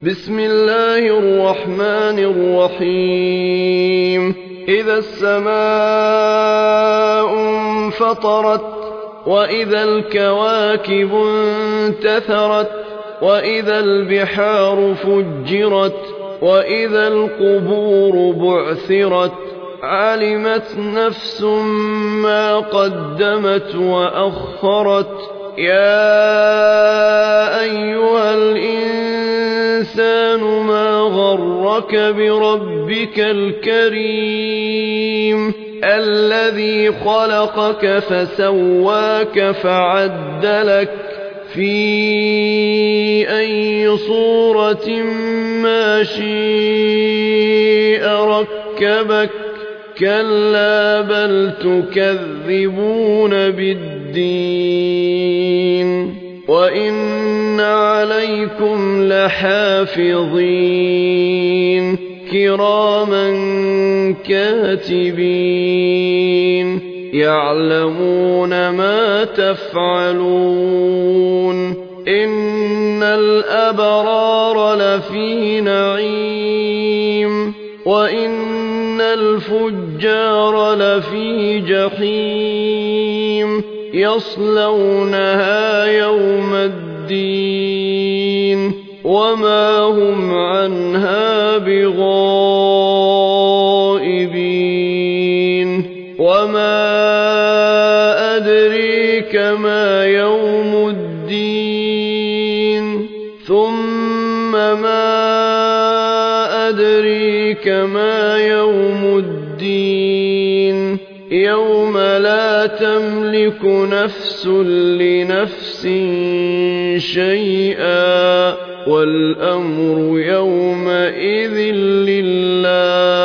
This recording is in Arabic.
بسم الله الرحمن الرحيم إذا السماء انفطرت وإذا الكواكب انتثرت وإذا البحار فجرت وإذا القبور بعثرت علمت نفس ما قدمت وأخرت يا أيها الإنسان ما غرك بربك الكريم الذي خلقك فسواك فعدلك في أي صورة ما شاء ركبك كلا بل تكذبون بالدين وإن عليكم لحافظين كراما كاتبين يعلمون ما تفعلون إن الأبرار لفي نعيم وإن الفجار لفي جحيم يصلونها يوم الدين وما هم عنها بغائبين وما أدريك ما يوم الدين ثم ما أدريك ما يوم الدين يوم لا تملك نفس لنفس شيئا والأمر يومئذ لله